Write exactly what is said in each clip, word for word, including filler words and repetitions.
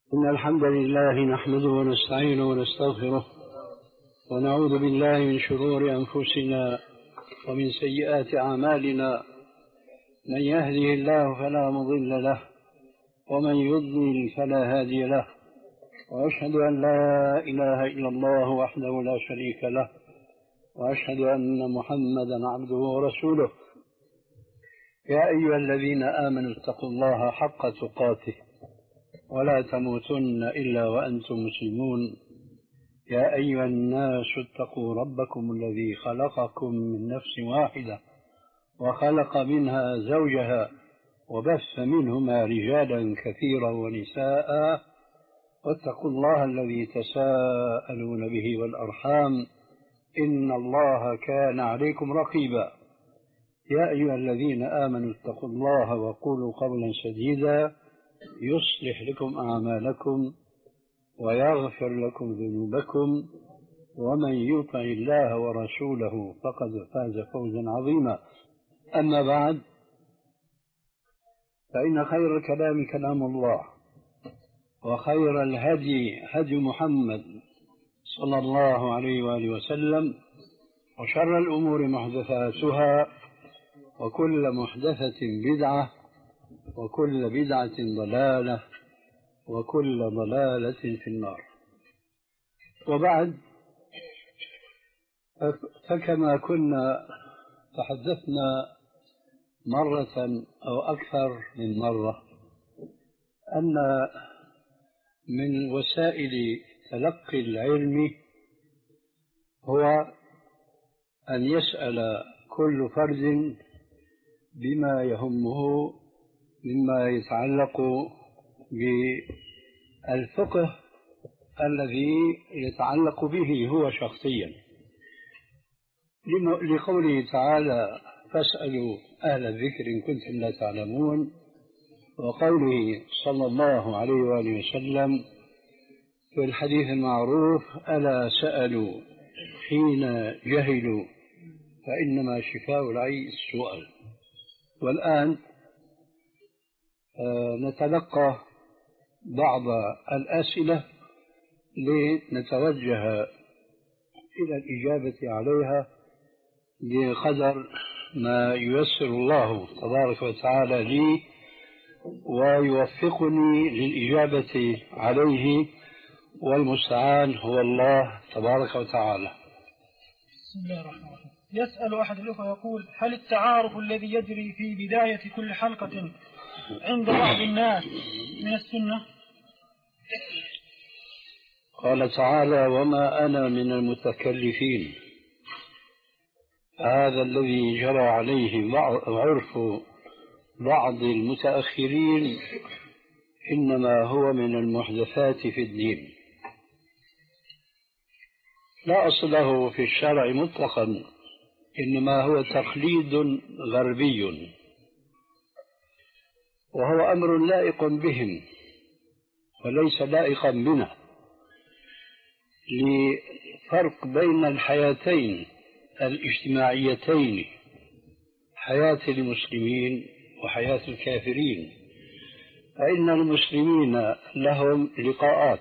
إن الحمد لله نحمده ونستعينه ونستغفره ونعوذ بالله من شرور أنفسنا ومن سيئات أعمالنا. من يهده الله فلا مضل له ومن يضلل فلا هادي له، وأشهد أن لا إله إلا الله وحده لا شريك له، وأشهد أن محمدا عبده ورسوله. يا أيها الذين آمنوا اتقوا الله حق تقاته ولا تموتن إلا وأنتم مسلمون. يا أيها الناس اتقوا ربكم الذي خلقكم من نفس واحدة وخلق منها زوجها وبث منهما رجالا كثيرا ونساء، واتقوا الله الذي تساءلون به والأرحام إن الله كان عليكم رقيبا. يا أيها الذين آمنوا اتقوا الله وقولوا قولا سديدا يصلح لكم أعمالكم ويغفر لكم ذنوبكم، ومن يطع الله ورسوله فقد فاز فوزا عظيما. أما بعد، فإن خير الكلام كلام الله، وخير الهدي هدي محمد صلى الله عليه وآله وسلم، وشر الأمور محدثاتها، وكل محدثة بدعة، وكل بدعة ضلالة، وكل ضلالة في النار. وبعد، فكما كنا تحدثنا مرة أو أكثر من مرة أن من وسائل تلقي العلم هو أن يسأل كل فرد بما يهمه مما يتعلق بالفقه الذي يتعلق به هو شخصيا، لقوله تعالى: فاسألوا أهل الذكر إن كنتم لا تعلمون، وقوله صلى الله عليه وآله وسلم في الحديث المعروف: ألا سألوا حين جهلوا فإنما شفاء العي السؤال. والآن نتلقى بعض الأسئلة لنتوجه إلى الإجابة عليها بقدر ما ييسر الله تبارك وتعالى لي ويوفقني للإجابة عليه، والمستعان هو الله تبارك وتعالى. بسم الله الرحمن الرحيم. يسأل أحد الأخوة يقول: هل التعارف الذي يجري في بداية كل حلقة عند بعض الناس من السنة؟ قال تعالى: وما أنا من المتكلفين. هذا الذي جرى عليه عرف بعض المتأخرين إنما هو من المحدثات في الدين، لا أصل له في الشرع مطلقا، إنما هو تقليد غربي، وهو أمر لائق بهم وليس لائقا بنا، لفرق بين الحياتين الاجتماعيتين، حياة المسلمين وحياة الكافرين. فإن المسلمين لهم لقاءات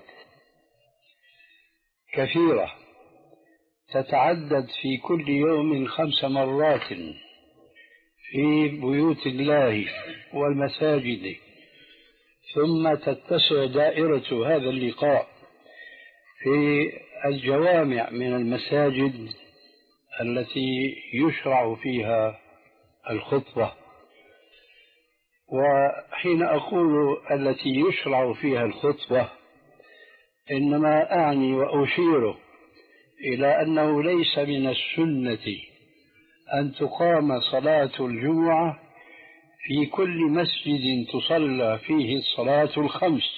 كثيرة تتعدد في كل يوم خمس مرات في بيوت الله والمساجد، ثم تتسع دائرة هذا اللقاء في الجوامع من المساجد التي يشرع فيها الخطبة. وحين أقول التي يشرع فيها الخطبة إنما أعني وأشير إلى أنه ليس من السنة أن تقام صلاة الجمعة في كل مسجد تصلى فيه الصلاة الخمس،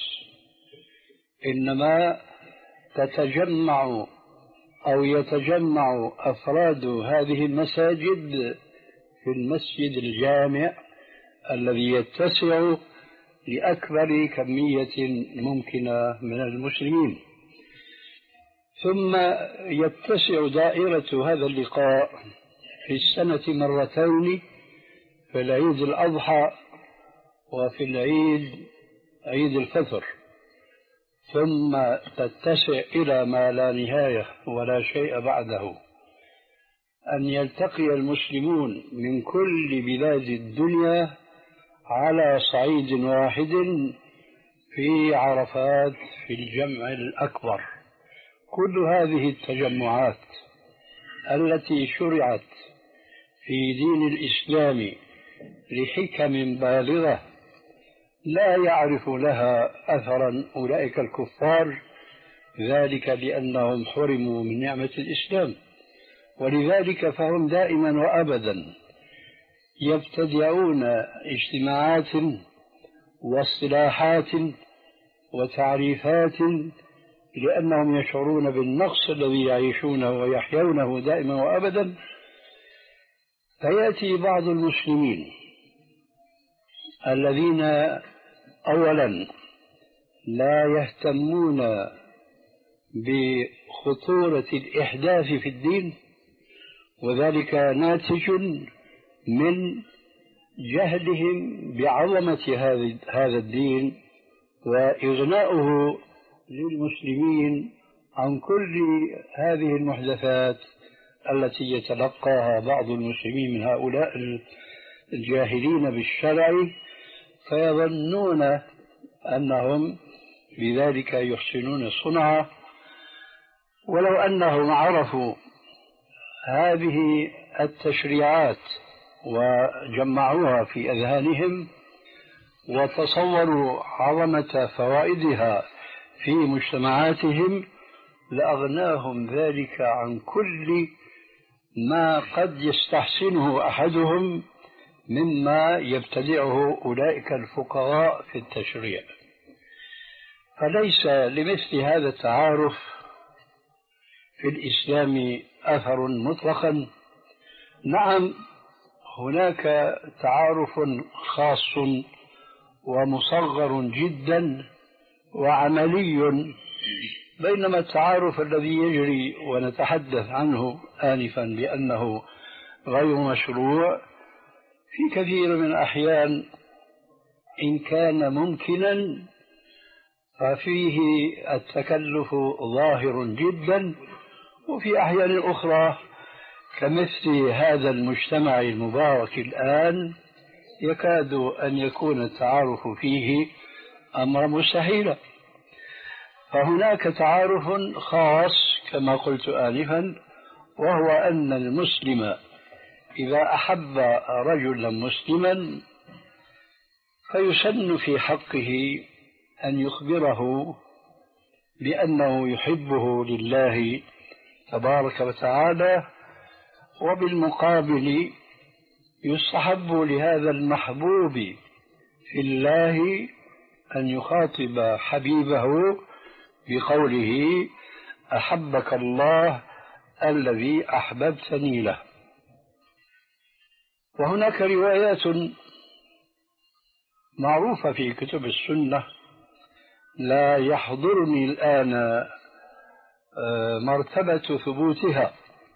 إنما تتجمع أو يتجمع أفراد هذه المساجد في المسجد الجامع الذي يتسع لأكبر كمية ممكنة من المسلمين. ثم يتسع دائرة هذا اللقاء في السنة مرتين، في العيد الأضحى وفي العيد عيد الفطر، ثم تتسع إلى ما لا نهاية ولا شيء بعده، أن يلتقي المسلمون من كل بلاد الدنيا على صعيد واحد في عرفات في الجمع الأكبر. كل هذه التجمعات التي شرعت في دين الإسلام لحكم بالغة لا يعرف لها أثرا أولئك الكفار، ذلك لأنهم حرموا من نعمة الإسلام، ولذلك فهم دائما وأبدا يبتدعون اجتماعات واصطلاحات وتعريفات لأنهم يشعرون بالنقص الذي يعيشونه ويحيونه دائما وأبدا. فيأتي بعض المسلمين الذين أولا لا يهتمون بخطورة الإحداث في الدين، وذلك ناتج من جهلهم بعظمة هذا الدين وإغناؤه للمسلمين عن كل هذه المحدثات التي يتلقاها بعض المسلمين من هؤلاء الجاهلين بالشرع، فيظنون أنهم بذلك يحسنون صنعا، ولو أنهم عرفوا هذه التشريعات وجمعوها في أذهانهم وتصوروا عظمة فوائدها في مجتمعاتهم لأغناهم ذلك عن كل ما قد يستحسنه أحدهم مما يبتدعه أولئك الفقهاء في التشريع. فليس لمثل هذا التعارف في الإسلام أثر مطلقا. نعم هناك تعارف خاص ومصغر جدا وعملي، بينما التعارف الذي يجري ونتحدث عنه آنفا بأنه غير مشروع في كثير من الأحيان إن كان ممكنا ففيه التكلف ظاهر جدا، وفي أحيان أخرى كمثل هذا المجتمع المبارك الآن يكاد أن يكون التعارف فيه أمر مستحيلا. فهناك تعارف خاص كما قلت آنفا، وهو أن المسلم إذا أحب رجلا مسلما فيسن في حقه أن يخبره بأنه يحبه لله تبارك وتعالى، وبالمقابل يستحب لهذا المحبوب في الله أن يخاطب حبيبه بقوله أحبك الله الذي أحببتني له. وهناك روايات معروفة في كتب السنة لا يحضرني الآن مرتبة ثبوتها،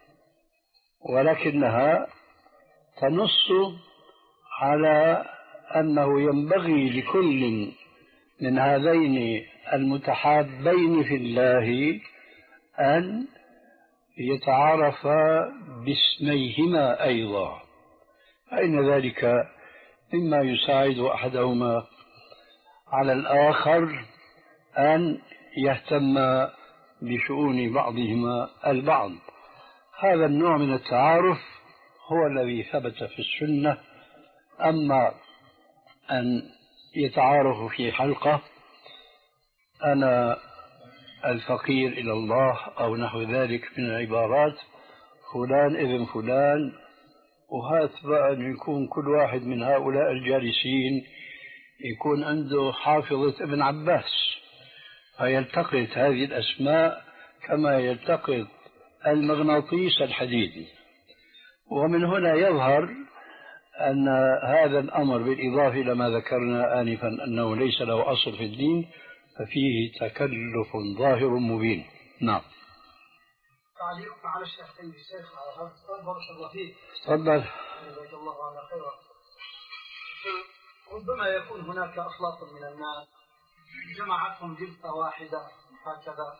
ولكنها تنص على أنه ينبغي لكل من هذين المتحابين في الله أن يتعارف باسميهما أيضا، فإن ذلك مما يساعد أحدهما على الآخر أن يهتم بشؤون بعضهما البعض. هذا النوع من التعارف هو الذي ثبت في السنة. أما أن يتعارفوا في حلقة أنا الفقير إلى الله أو نحو ذلك من العبارات، فلان ابن فلان، وهات بقى أن يكون كل واحد من هؤلاء الجالسين يكون عنده حافظة ابن عباس، فيلتقط هذه الأسماء كما يلتقط المغناطيس الحديدي. ومن هنا يظهر أن هذا الأمر بالإضافة إلى ما ذكرنا آنفا أنه ليس له أصل في الدين، ففيه تكلف ظاهر مبين. نعم. تعليق على الشيخ الشيخ على هذا السؤال بارك الله فيك. تفضل. جزاك الله عنا خيرا. ربما يكون هناك أخلاق من الناس جمعتهم جلسة واحدة هكذا،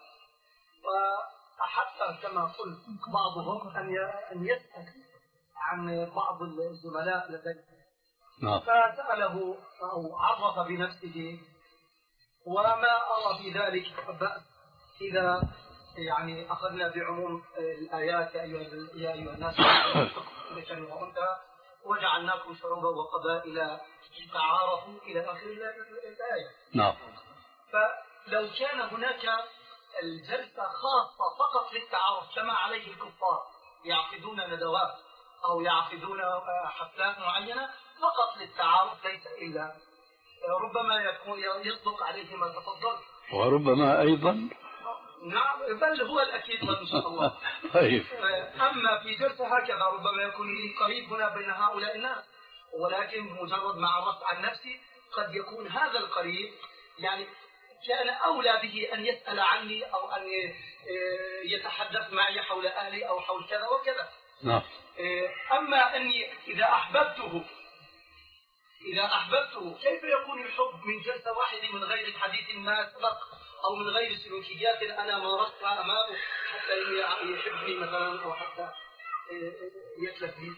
وأحب كما قلت بعضهم أن أن يسأل عن بعض الزملاء لديه، فسأله أو عرف بنفسه، وما أرى في ذلك بأس إذا يعني أخذنا بعموم الآيات يا أيها الناس ذكر وأنثى وجعلناكم شعوبا وقبائل تعارفوا إلى آخر الآية. نعم. فلو كان هناك الجلسة خاصة فقط للتعارف كما عليه الكفار يعقدون ندوات أو يعقدون حفلات معينة فقط للتعارف ليس إلا، ربما يكون يصدق عليه ما تفضل، وربما أيضا نعم بل هو الأكيد إن شاء الله. طيب. أما في جلسة هكذا ربما يكون قريب هنا بين هؤلاء الناس، ولكن مجرد مع الرفع عن نفسي قد يكون هذا القريب يعني كان أولى به أن يسأل عني أو أن يتحدث معي حول أهلي أو حول كذا وكذا. نعم. أما أني إذا أحببته إذا أحببته كيف يكون الحب من جلسة واحدة من غير حديث ما سبق أو من غير سلوكيات أنا مارستها أمامه حتى يحبني مثلا أو حتى يتلف لي؟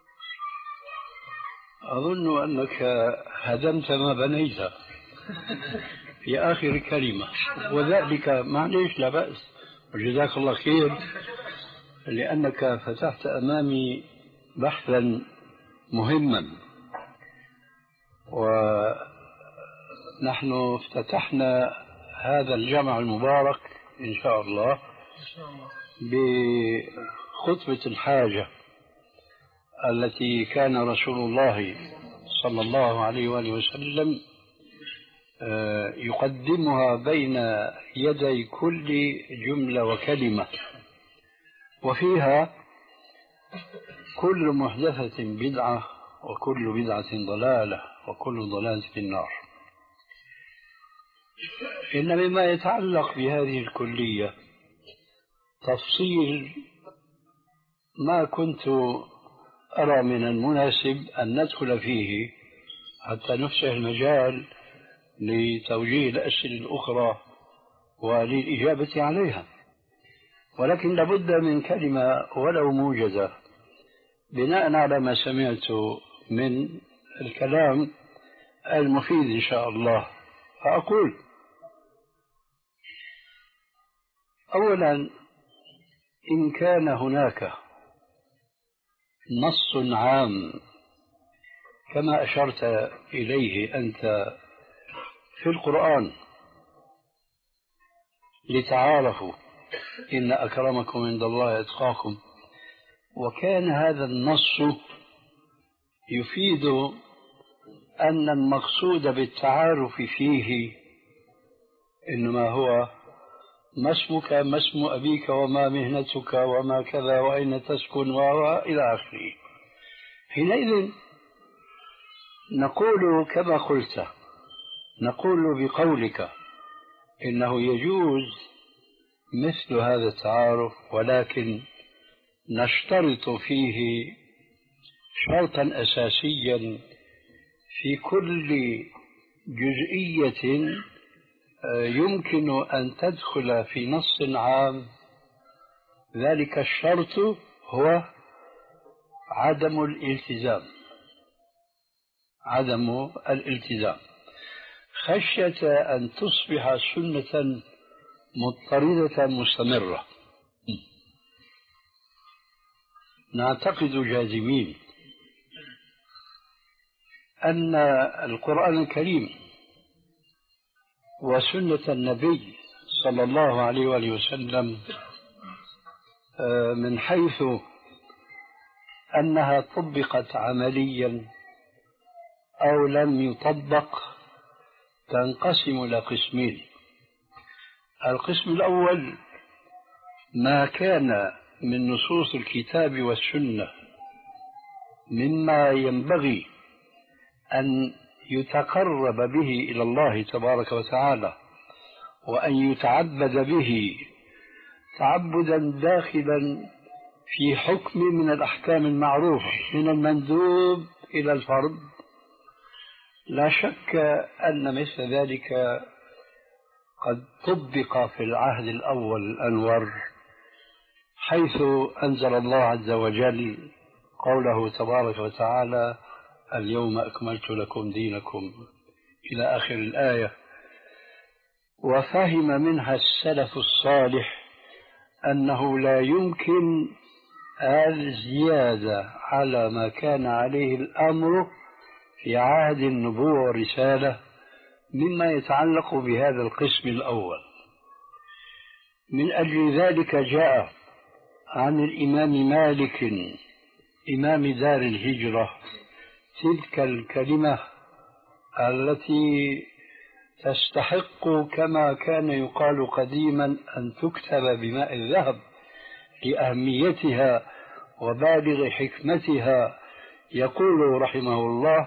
أظن أنك هدمت ما بنيت في آخر كلمة، وذلك معليش لا بأس وجزاك الله خير، لأنك فتحت أمامي بحثا مهما، ونحن افتتحنا هذا الجمع المبارك إن شاء الله بخطبة الحاجة التي كان رسول الله صلى الله عليه وآله وسلم يقدمها بين يدي كل جملة وكلمة، وفيها كل محدثة بدعة وكل بدعة ضلالة وكل ضلالة في النار. إن مما يتعلق بهذه الكلية تفصيل ما كنت أرى من المناسب أن ندخل فيه حتى نفسح المجال لتوجيه الأسئلة الأخرى وللإجابة عليها، ولكن لابد من كلمة ولو موجزة بناء على ما سمعت من الكلام المفيد إن شاء الله. فأقول أولا إن كان هناك نص عام كما أشرت إليه أنت في القرآن لتعارفوا إن أكرمكم عند الله أتقاكم، وكان هذا النص يفيد أن المقصود بالتعارف فيه إنما هو ما اسمك ما اسم أبيك وما مهنتك وما كذا وأين تسكن وإلى آخره، حينئذ نقول كما قلت، نقول بقولك إنه يجوز مثل هذا التعارف، ولكن نشترط فيه شرطا أساسيا في كل جزئية يمكن أن تدخل في نص عام. ذلك الشرط هو عدم الالتزام، عدم الالتزام خشية أن تصبح سنة مضطردة مستمرة. نعتقد جازمين أن القرآن الكريم وسنة النبي صلى الله عليه وآله وسلم من حيث أنها طبقت عمليا أو لم يطبق تنقسم إلى قسمين. القسم الأول ما كان من نصوص الكتاب والسنة مما ينبغي أن يتقرب به إلى الله تبارك وتعالى وأن يتعبد به تعبدا داخلا في حكم من الأحكام المعروفة من المندوب إلى الفرض. لا شك أن مثل ذلك قد طبق في العهد الأول الأنور، حيث أنزل الله عز وجل قوله تبارك وتعالى: اليوم أكملت لكم دينكم إلى آخر الآية. وفهم منها السلف الصالح أنه لا يمكن الزيادة على ما كان عليه الأمر في عهد النبوة والرسالة مما يتعلق بهذا القسم الأول. من أجل ذلك جاء عن الإمام مالك إمام دار الهجرة تلك الكلمة التي تستحق كما كان يقال قديما أن تكتب بماء الذهب لأهميتها وبالغ حكمتها. يقول رحمه الله: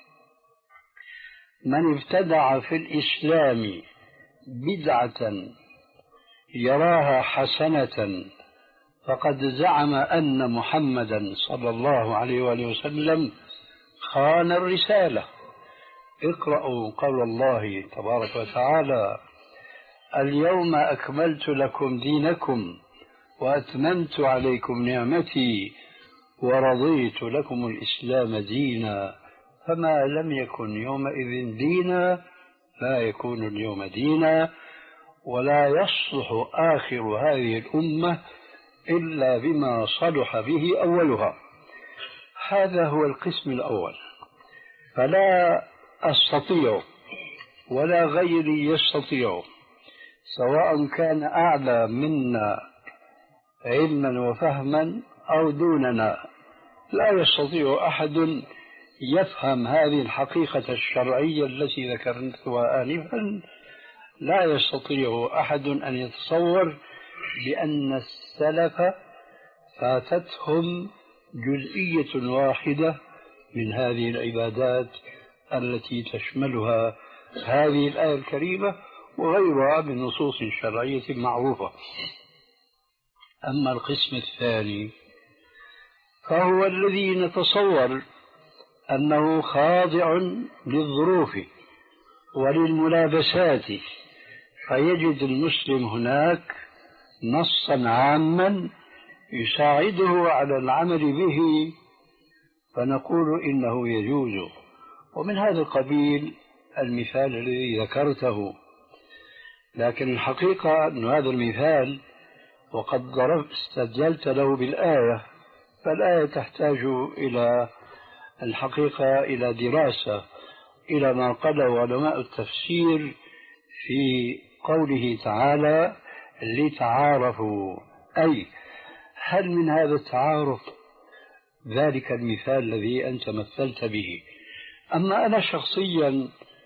من ابتدع في الإسلام بدعة يراها حسنة فقد زعم أن محمدا صلى الله عليه وآله وسلم خان الرسالة. اقرأوا قول الله تبارك وتعالى: اليوم أكملت لكم دينكم وأتممت عليكم نعمتي ورضيت لكم الإسلام دينا فما لم يكن يومئذ دينا لا يكون اليوم دينا ولا يصلح آخر هذه الأمة إلا بما صلح به أولها. هذا هو القسم الأول. فلا أستطيع ولا غيري يستطيع، سواء كان أعلى منا علما وفهما أو دوننا، لا يستطيع أحد يفهم هذه الحقيقة الشرعية التي ذكرتها آنفا. لا يستطيع أحد أن يتصور بأن السلف فاتتهم جزئية واحدة من هذه العبادات التي تشملها هذه الآية الكريمة وغيرها من نصوص شرعية معروفة. أما القسم الثاني فهو الذي نتصور أنه خاضع للظروف وللملابسات، فيجد المسلم هناك نصا عاما يساعده على العمل به فنقول إنه يجوز. ومن هذا القبيل المثال الذي ذكرته. لكن الحقيقة أن هذا المثال وقد ضرب استدلت له بالآية، فالآية تحتاج إلى الحقيقة إلى دراسة، إلى ما قاله علماء التفسير في قوله تعالى: لتعارفوا، أي هل من هذا التعارف ذلك المثال الذي أنت مثلت به؟ أما أنا شخصيا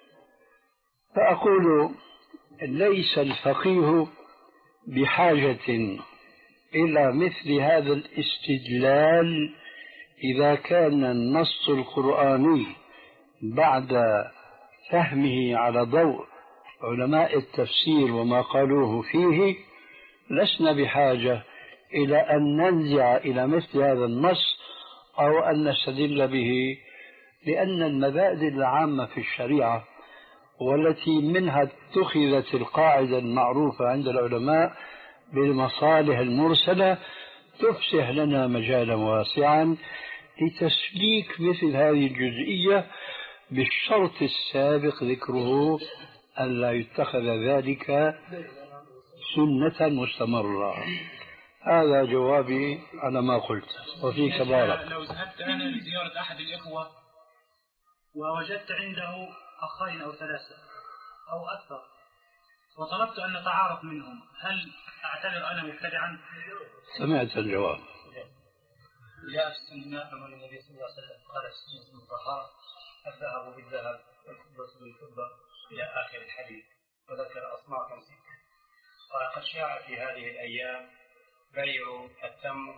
فأقول ليس الفقيه بحاجة إلى مثل هذا الاستدلال إذا كان النص القرآني بعد فهمه على ضوء علماء التفسير وما قالوه فيه لسنا بحاجة إلى أن ننزع إلى مثل هذا النص أو أن نستدل به، لأن المبادئ العامة في الشريعة والتي منها اتخذت القاعدة المعروفة عند العلماء بالمصالح المرسلة تفسح لنا مجالا واسعا لتسليك مثل هذه الجزئية، بالشرط السابق ذكره أن لا يتخذ ذلك سنة مستمرة. هذا جوابي على ما قلت. وفيك بارك. لو ذهبت أنا لزيارة أحد الإخوة ووجدت عنده أخين أو ثلاثة أو أكثر وطلبت أن نتعارف منهم، هل أعتبر أنا مبتدعا؟ سمعت الجواب. جاء في السنة أمر النبي صلى الله عليه وسلم قال: السنة المطهرة الذهب بالذهب والفضة بالفضة إلى آخر الحديث، وذكر أصنافا ستة. وقد شاع في هذه الأيام بيع التمر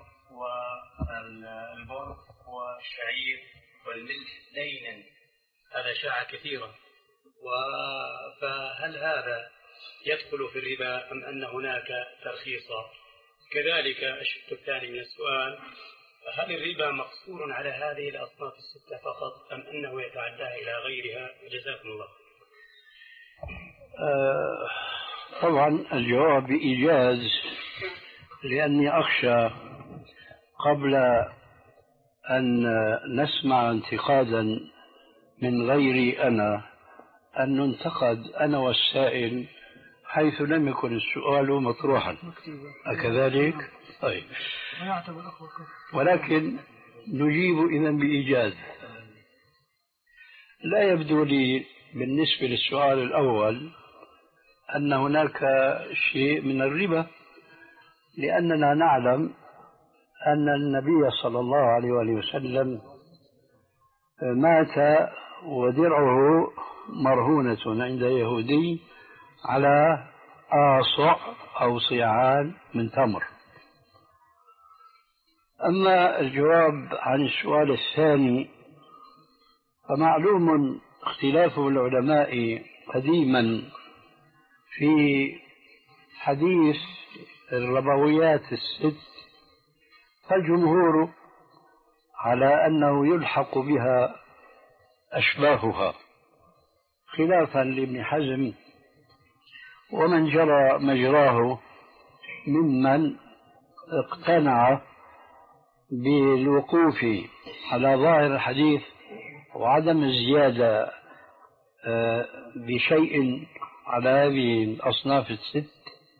والبر والشعير والملح دينا، هذا شاع كثيرا. فهل هذا يدخل في الربا أم أن هناك ترخيصا؟ كذلك الشق الثاني من السؤال: هل الربا مقصور على هذه الأصناف الستة فقط أم أنه يتعدى إلى غيرها؟ جزاكم الله. آه طبعا الجواب بإيجاز، لأني أخشى قبل أن نسمع انتقادا من غيري أنا أن ننتقد أنا والسائل حيث لم يكن السؤال مطروحا. أكذلك؟ طيب. ولكن نجيب إذن بإيجاز. لا يبدو لي بالنسبة للسؤال الأول أن هناك شيء من الربا، لأننا نعلم أن النبي صلى الله عليه وسلم مات ودرعه مرهونة عند يهودي على آصع أو صيعان من تمر. أما الجواب عن السؤال الثاني فمعلوم اختلاف العلماء قديما في حديث الربويات الست، فالجمهور على أنه يلحق بها أشباهها، خلافا لابن حزم ومن جرى مجراه ممن اقتنع بالوقوف على ظاهر الحديث وعدم الزيادة بشيء على هذه الأصناف الست.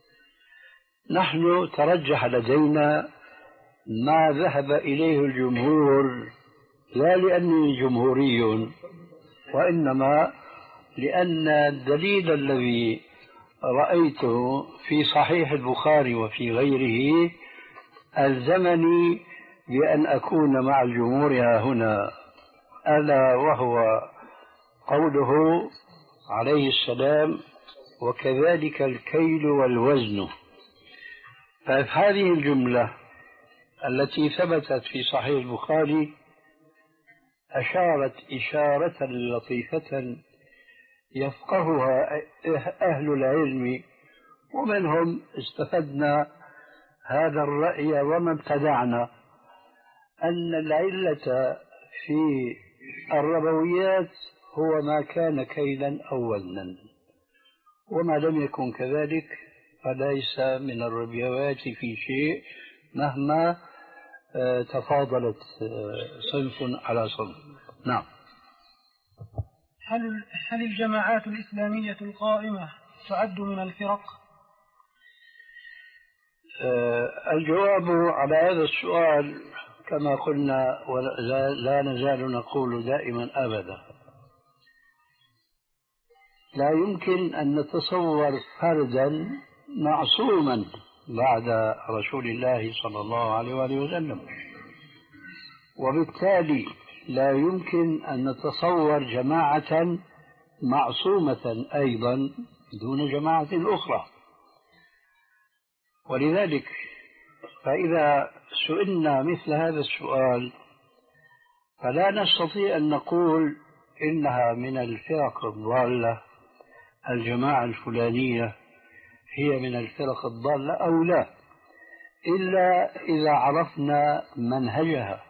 نحن ترجح لدينا ما ذهب إليه الجمهور، لا لأني جمهوري وإنما لأن الدليل الذي رأيته في صحيح البخاري وفي غيره ألزمني بأن أكون مع الجمهور ها هنا، ألا وهو قوله عليه السلام: وكذلك الكيل والوزن. فهذه الجملة التي ثبتت في صحيح البخاري أشارت إشارة لطيفة يفقهها أهل العلم، ومنهم استفدنا هذا الرأي وما ابتدعنا، أن العلة في الربويات هو ما كان كيلا أو وزنا، وما لم يكن كذلك فليس من الربويات في شيء مهما تفاضلت صنف على صنف. نعم. هل هل الجماعات الإسلامية القائمة تعد من الفرق؟ الجواب على هذا السؤال كما قلنا ولا نزال نقول دائما أبدا، لا يمكن أن نتصور فردا معصوما بعد رسول الله صلى الله عليه وآله وسلم، وبالتالي لا يمكن أن نتصور جماعة معصومة أيضا دون جماعة أخرى. ولذلك فإذا سئلنا مثل هذا السؤال فلا نستطيع أن نقول إنها من الفرق الضالة، الجماعة الفلانية هي من الفرق الضالة أو لا، إلا إذا عرفنا منهجها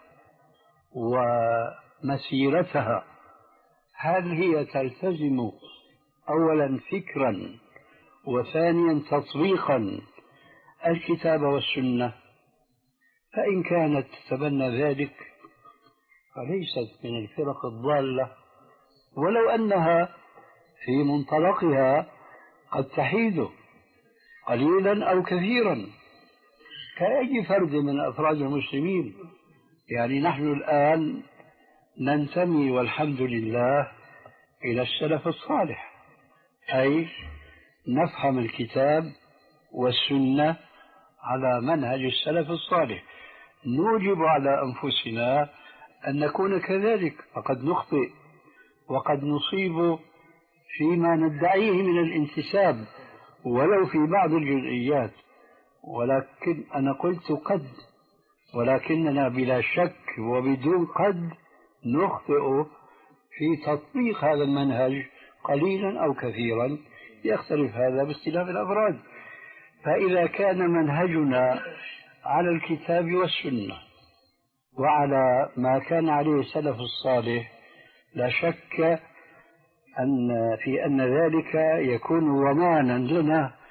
ومسيرتها، هل هي تلتزم أولا فكرا وثانيا تطبيقا الكتاب والسنة، فإن كانت تتبنى ذلك فليست من الفرق الضالة، ولو أنها في منطلقها قد تحيد قليلا أو كثيرا كأي فرد من أفراد المسلمين. يعني نحن الآن ننتمي والحمد لله إلى السلف الصالح، أي نفهم الكتاب والسنة على منهج السلف الصالح، نوجب على أنفسنا أن نكون كذلك، فقد نخطئ وقد نصيب فيما ندعيه من الانتساب ولو في بعض الجزئيات، ولكن أنا قلت قد، ولكننا بلا شك وبدون قد نخطئ في تطبيق هذا المنهج قليلا أو كثيرا، يختلف هذا باختلاف الأفراد. فإذا كان منهجنا على الكتاب والسنة وعلى ما كان عليه السلف الصالح، لا شك أن في أن ذلك يكون ضمانا لنا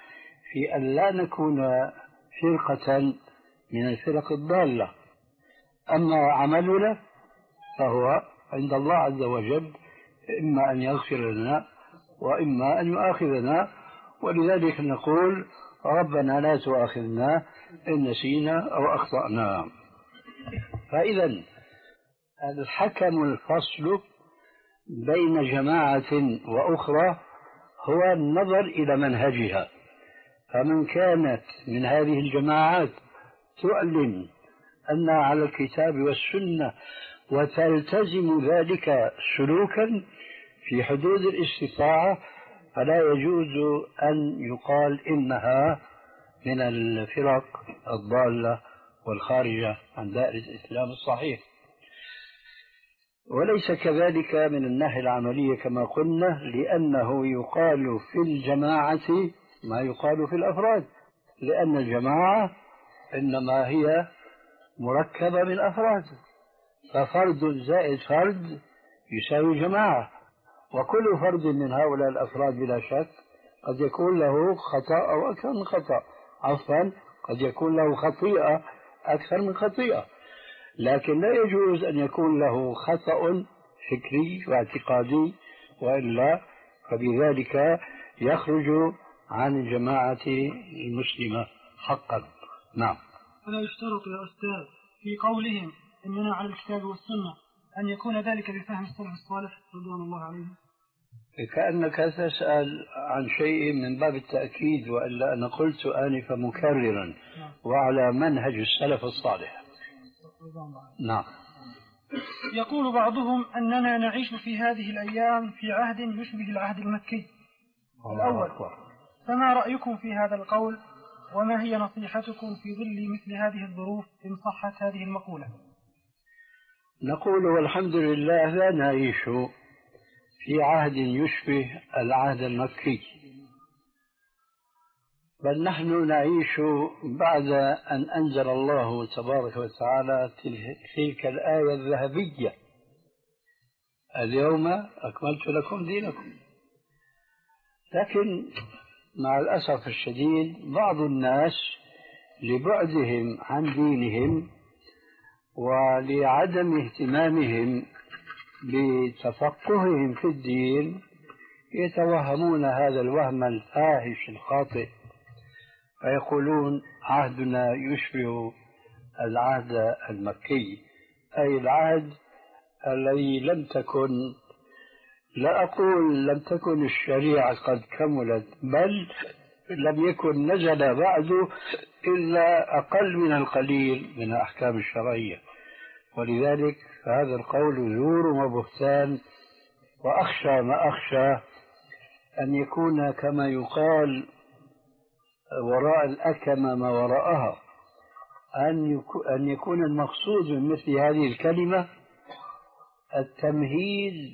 في أن لا نكون فرقة من الفرق الضالة. أما عملنا فهو عند الله عز وجل، إما أن يغفر لنا وإما أن يؤاخذنا، ولذلك نقول ربنا لا تؤاخذنا إن نسينا أو أخطأنا. فإذا الحكم الفصل بين جماعة وأخرى هو النظر إلى منهجها، فمن كانت من هذه الجماعات تعلن أنها على الكتاب والسنة وتلتزم ذلك سلوكا في حدود الاستطاعة، فلا يجوز أن يقال إنها من الفرق الضالة والخارجة عن دائرة الإسلام الصحيح. وليس كذلك من الناحية العملية كما قلنا، لأنه يقال في الجماعة ما يقال في الأفراد، لأن الجماعة إنما هي مركبة من أفراد، ففرد زائد فرد يساوي جماعة، وكل فرد من هؤلاء الأفراد بلا شك قد يكون له خطأ أو أكثر من خطأ، عفوا قد يكون له خطيئة أكثر من خطيئة، لكن لا يجوز أن يكون له خطأ فكري واعتقادي، وإلا فبذلك يخرج عن الجماعة المسلمة حقا. نعم. فلا يشترط يا أستاذ في قولهم إننا على الكتاب والسنة أن يكون ذلك بفهم السلف الصالح رضوان الله عليهم؟ كأنك تسأل عن شيء من باب التأكيد، وإلا أنا قلت آنفا مكررا وعلى منهج السلف الصالح. نعم. يقول بعضهم أننا نعيش في هذه الأيام في عهد يشبه العهد المكي الأول، فما رأيكم في هذا القول، وما هي نصيحتكم في ظل مثل هذه الظروف إن صحت هذه المقولة؟ نقول والحمد لله لا نعيش في عهد يشبه العهد المكي، بل نحن نعيش بعد أن أنزل الله تبارك وتعالى تلك الآية الذهبية: اليوم أكملت لكم دينكم. لكن مع الأسف الشديد بعض الناس لبعدهم عن دينهم ولعدم اهتمامهم بتفقههم في الدين يتوهمون هذا الوهم الفاحش الخاطئ، فيقولون عهدنا يشبه العهد المكي، أي العهد الذي لم تكن، لا أقول لم تكن الشريعة قد كملت، بل لم يكن نزل بعد إلا أقل من القليل من الأحكام الشرعية. ولذلك فهذا القول زور وبهتان، وأخشى ما أخشى أن يكون كما يقال وراء الأكمة ما وراءها، أن يكون المقصود من مثل هذه الكلمة التمهيد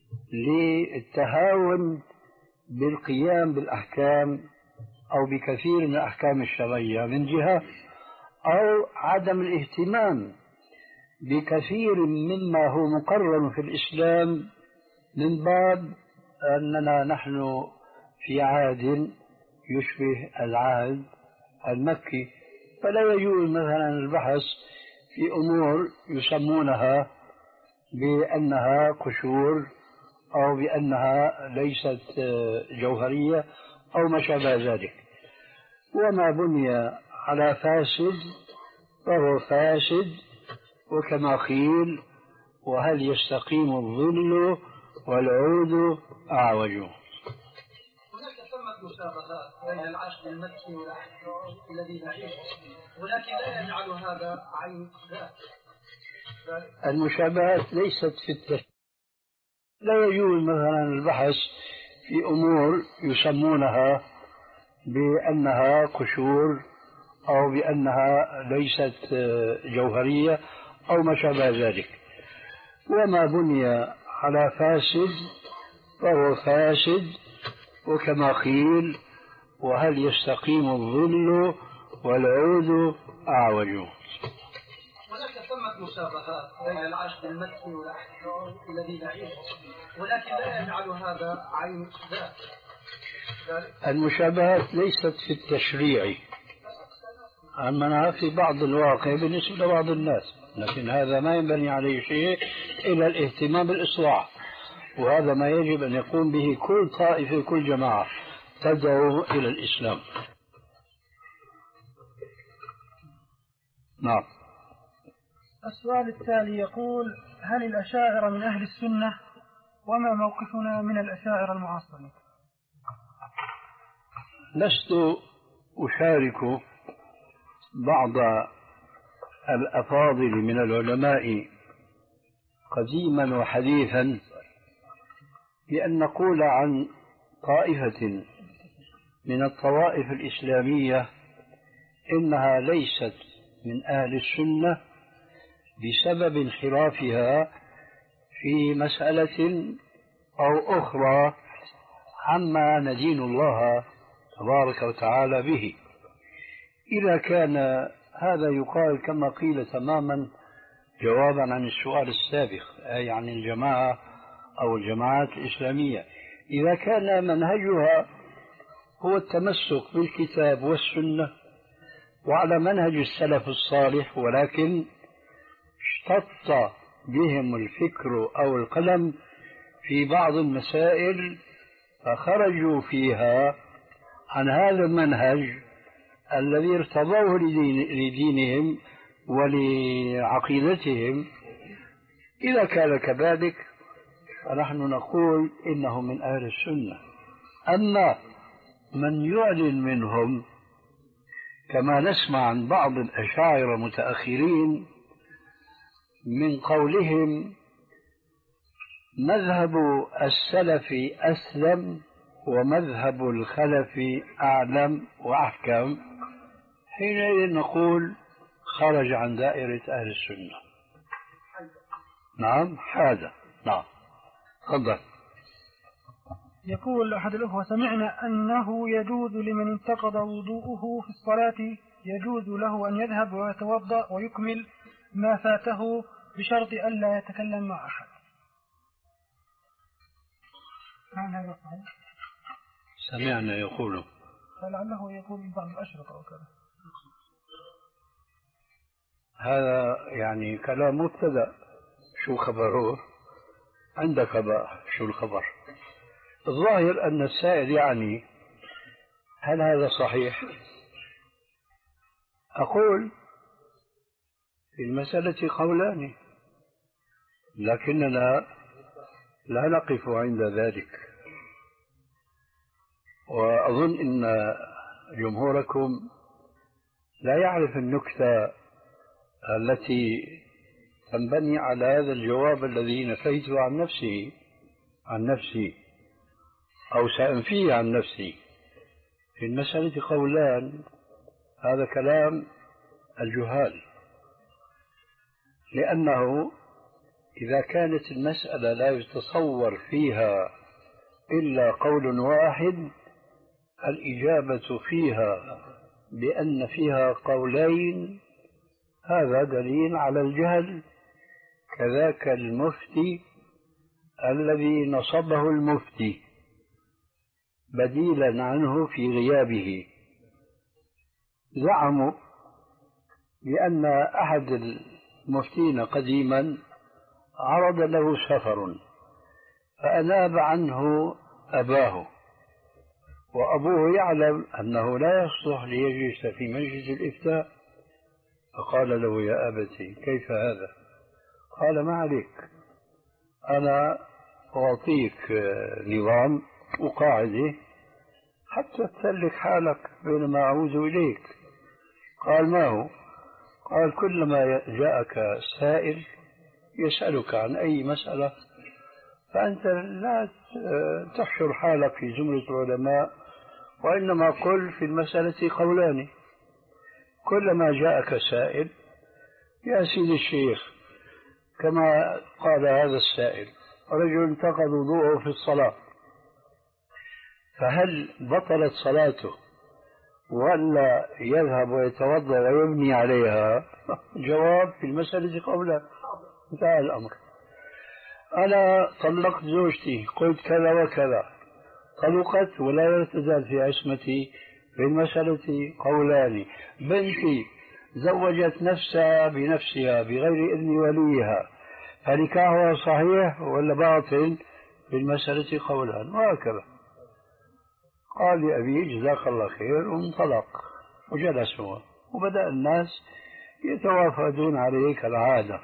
للتهاون بالقيام بالأحكام أو بكثير من الأحكام الشرعية من جهة، أو عدم الاهتمام بكثير مما هو مقرر في الإسلام من باب أننا نحن في عهد يشبه العهد المكي. فلا يجوز مثلا البحث في أمور يسمونها بأنها قشور أو بأنها ليست جوهرية أو ما شابه ذلك. وما بني على فاسد فهو فاسد، وكما قيل: وهل يستقيم الظل والعود أعوج. هناك ثمة مشابهات بين العهد المكي والعهد الذي نعيشه، ولكن لا يجعل هذا عين ذات. المشابهات ليست في التشبيه. لا يجوز مثلا البحث في أمور يسمونها بأنها قشور أو بأنها ليست جوهرية أو ما شابه ذلك. وما بني على فاسد فهو فاسد، وكما قيل: وهل يستقيم الظل والعود أعوج. هناك ثمة مشابهات بين العهد المكي والعهد الذي نعيشه، ولكن لا يجعل هذا عين ذات. المشابهات ليست في التشريع، أما في بعض الواقع بالنسبة لبعض الناس، لكن هذا ما ينبني عليه شيء إلا الاهتمام بالإصلاح، وهذا ما يجب أن يقوم به كل طائفة كل جماعة تدعو إلى الإسلام. نعم. السؤال التالي يقول: هل الأشاعرة من أهل السنة؟ وما موقفنا من الأشاعرة المعاصرين؟ لست أشارك بعض الأفاضل من العلماء قديما وحديثا بأن نقول عن طائفة من الطوائف الإسلامية إنها ليست من أهل السنة بسبب انحرافها في مسألة أو أخرى عما ندين الله تبارك وتعالى به. إذا كان هذا يقال كما قيل تماما جوابا عن السؤال السابق، أي عن الجماعة أو الجماعات الإسلامية، إذا كان منهجها هو التمسك بالكتاب والسنة وعلى منهج السلف الصالح، ولكن اشتط بهم الفكر أو القلم في بعض المسائل فخرجوا فيها عن هذا المنهج الذي ارتضوه لدين لدينهم ولعقيدتهم، إذا كان كذلك فنحن نقول إنهم من أهل السنة. أما من يعلن منهم كما نسمع عن بعض الأشاعرة المتأخرين من قولهم مذهب السلف أسلم ومذهب الخلف أعلم وأحكم، حينئذ نقول خرج عن دائرة أهل السنة. نعم هذا. نعم تفضل. يقول أحد الأخوة: سمعنا أنه يجوز لمن انتقض وضوءه في الصلاة يجوز له أن يذهب ويتوضأ ويكمل ما فاته بشرط ألا يتكلم مع أحد. هل هذا صحيح؟ سمعنا يقول، فلعله يقول بعض الأشرطة أو كذا. هذا يعني كلام مبتدأ، شو خبره؟ عندك بقى شو الخبر؟ الظاهر أن السائل يعني هل هذا صحيح؟ أقول في المسألة قولان، لكننا لا نقف عند ذلك، وأظن أن جمهوركم لا يعرف النكتة التي تنبني على هذا الجواب الذي نفيته عن نفسي عن نفسي أو سأنفيه عن نفسي. في المسألة قولان، هذا كلام الجهال، لأنه إذا كانت المسألة لا يتصور فيها إلا قول واحد، الإجابة فيها بأن فيها قولين هذا دليل على الجهل، كذاك المفتي الذي نصبه المفتي بديلا عنه في غيابه. زعموا بأن أحد المفتين قديما عرض له سفر فأناب عنه أباه، وأبوه يعلم أنه لا يصلح ليجلس في مجلس الإفتاء، فقال له: يا أبتي كيف هذا؟ قال: ما عليك، أنا أعطيك نظام وقاعدة حتى تسلك حالك بينما أعود إليك. قال: ما هو؟ قال: كلما جاءك سائل يسألك عن أي مسألة فأنت لا تحشر حالك في زمرة العلماء، وإنما قل في المسألة قولان. كلما جاءك سائل: يا سيدي الشيخ، كما قال هذا السائل، رجل انتقض وضوءه في الصلاة، فهل بطلت صلاته ولا يذهب ويتوضأ ويبني عليها؟ جواب: في المسألة قولان، انتهى الأمر. أنا طلقت زوجتي، قلت كذا وكذا، طلقت ولا تزال في عصمتي في المسألة قولان. بنتي زوجت نفسها بنفسها بغير إذن وليها فنكاحها صحيح ولا باطل؟ في المسألة قولان. وهكذا قال لأبي جزاك الله خير وانطلق وجلس هو، وبدأ الناس يتوافدون عليه كالعادة.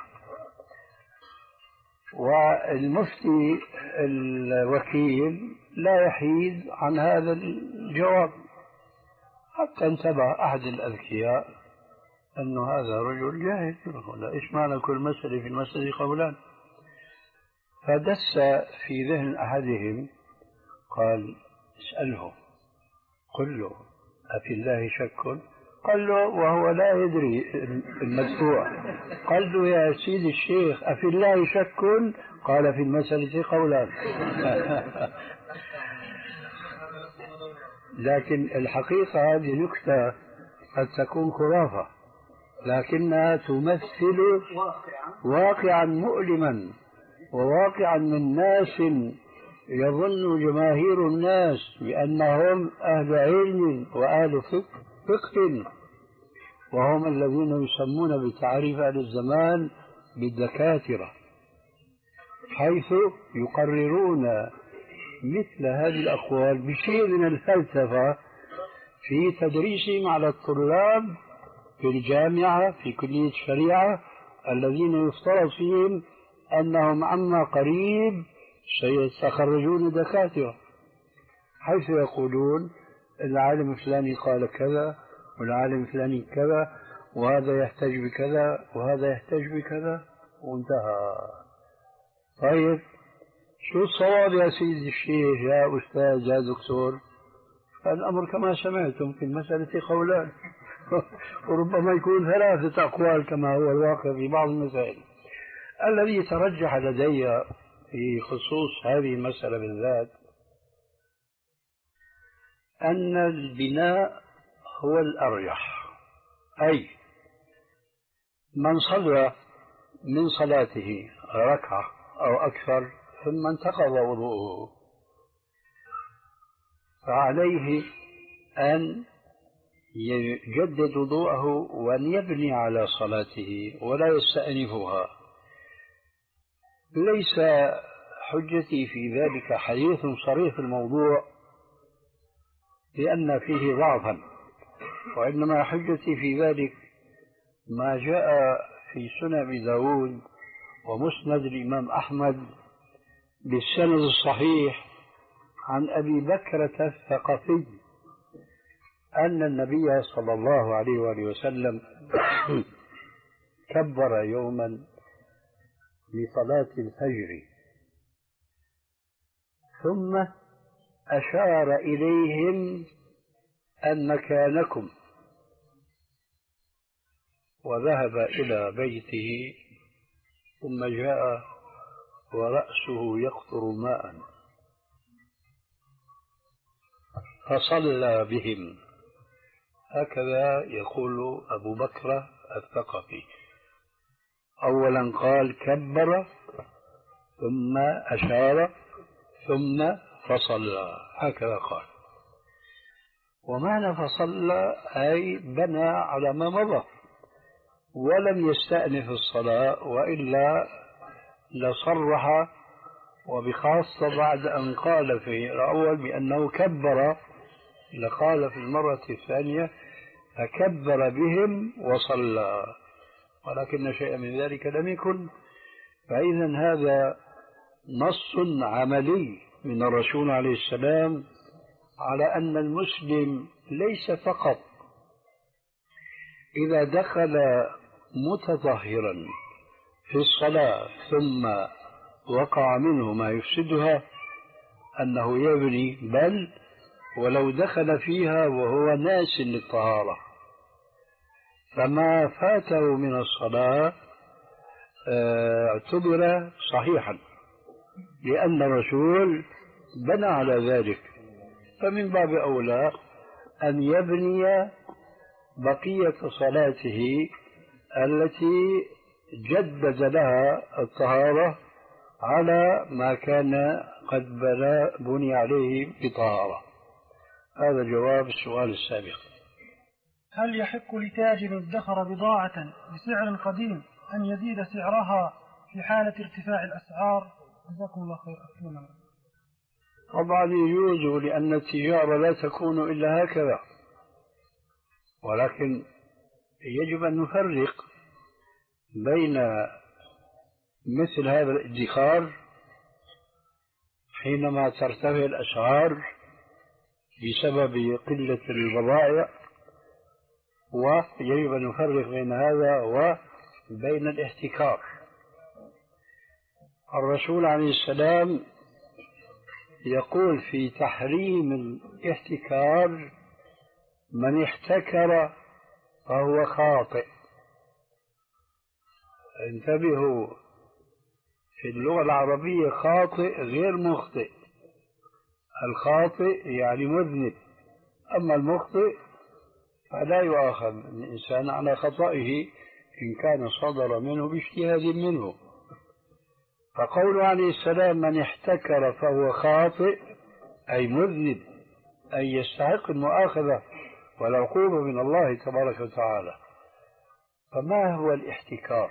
والمفتي الوكيل لا يحيد عن هذا الجواب حتى انتبه أحد الأذكياء أنه هذا رجل جاهل، إيش معنى كل مسألة في المسألة قولان؟ فدس في ذهن أحدهم قال اسأله قل له أفي الله شك؟ قال له وهو لا يدري المدفوع، قال له يا سيدي الشيخ أفي الله شك؟ قال في المسألة قولان. لكن الحقيقة هذه نكتة قد تكون خرافة لكنها تمثل واقعا مؤلما وواقعا من ناس يظن جماهير الناس بأنهم أهل علم وأهل فقه، وهم الذين يسمون بتعريف أهل الزمان بالدكاترة، حيث يقررون مثل هذه الأقوال بشيء من الفلسفة في تدريسهم على الطلاب في الجامعة في كلية الشريعة الذين يفترض فيهم أنهم عما قريب سيتخرجون دكاترة، حيث يقولون العالم الفلاني قال كذا والعالم الفلاني كذا وهذا يحتج بكذا وهذا يحتج بكذا وانتهى. طيب شو الصواب يا سيدي الشيخ يا أستاذ يا دكتور؟ الأمر كما سمعتم في المسألة قولان وربما يكون ثلاثة أقوال كما هو الواقع في بعض المسائل. الذي ترجح لدي في خصوص هذه المسألة بالذات أن البناء هو الأرجح، أي من صلى من صلاته ركعة أو أكثر ثم انتقض وضوءه فعليه أن يجدد وضوءه وأن يبني على صلاته ولا يستأنفها. ليس حجتي في ذلك حديث صريح في الموضوع لأن فيه ضعفا، وإنما حجتي في ذلك ما جاء في سنن أبي داود ومسند الإمام أحمد بالسند الصحيح عن أبي بكرة الثقفي أن النبي صلى الله عليه وآله وسلم كبر يوما لصلاة الفجر ثم أشار إليهم أن مكانكم وذهب إلى بيته ثم جاء ورأسه يقطر ماء فصلى بهم. هكذا يقول أبو بكر الثقفي. أولا قال كبر ثم أشار ثم فصلى، هكذا قال. ومعنى فصلى أي بنى على ما مضى ولم يستأنف الصلاة، وإلا لصرح، وبخاصة بعد أن قال في الأول بأنه كبر لقال في المرة الثانية فكبر بهم وصلى، ولكن شيئا من ذلك لم يكن. فإذا هذا نص عملي من الرسول عليه السلام على أن المسلم ليس فقط إذا دخل متطهرا في الصلاة ثم وقع منه ما يفسدها أنه يبني، بل ولو دخل فيها وهو ناس للطهارة فما فاته من الصلاة اعتبر صحيحا لأن الرسول بنى على ذلك، فمن باب أولى أن يبني بقية صلاته التي جدد لها الطهارة على ما كان قد بني عليه بطهارة. هذا جواب السؤال السابق. هل يحق لتاجر ادخر بضاعة بسعر قديم أن يزيد سعرها في حالة ارتفاع الأسعار؟ جزاكم الله خير. طبعا يجوز، لأن التجارة لا تكون إلا هكذا، ولكن يجب أن نفرق بين مثل هذا الادخار حينما ترتفع الأسعار بسبب قلة البضائع، ويجب أن نفرق بين هذا وبين الاحتكار. الرسول عليه السلام يقول في تحريم الاحتكار: من احتكر فهو خاطئ. انتبهوا، في اللغة العربية خاطئ غير مخطئ. الخاطئ يعني مذنب، أما المخطئ فلا يؤاخذ الإنسان على خطئه إن كان صدر منه باجتهاد منه. فقوله عليه السلام: من احتكر فهو خاطئ، أي مذنب، أي يستحق المؤاخذة والعقوبة من الله تبارك وتعالى. فما هو الاحتكار؟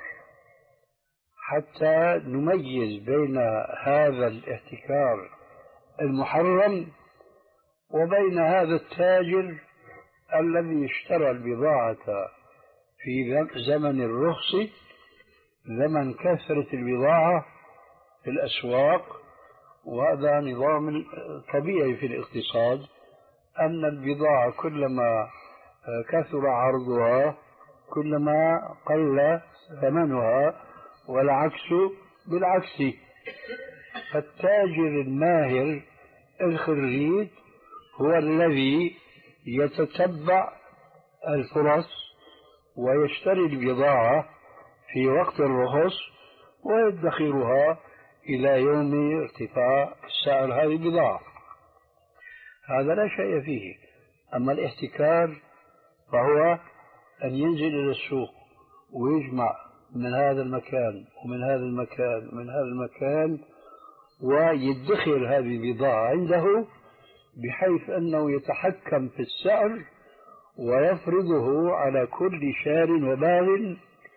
حتى نميز بين هذا الاحتكار المحرم وبين هذا التاجر الذي اشترى البضاعة في زمن الرخص، زمن كثرة البضاعة في الأسواق. وهذا نظام طبيعي في الاقتصاد، أن البضاعة كلما كثر عرضها كلما قل ثمنها، والعكس بالعكس. فالتاجر الماهر الخريج هو الذي يتتبع الفرص ويشتري البضاعة في وقت الرخص ويدخرها إلى يوم ارتفاع سعر هذه البضاعة. هذا لا شيء فيه. أما الاحتكار فهو أن ينزل إلى السوق ويجمع من هذا المكان ومن هذا المكان ومن هذا المكان ويدخر هذه البضاعة عنده، بحيث أنه يتحكم في السعر ويفرضه على كل شار وباغ.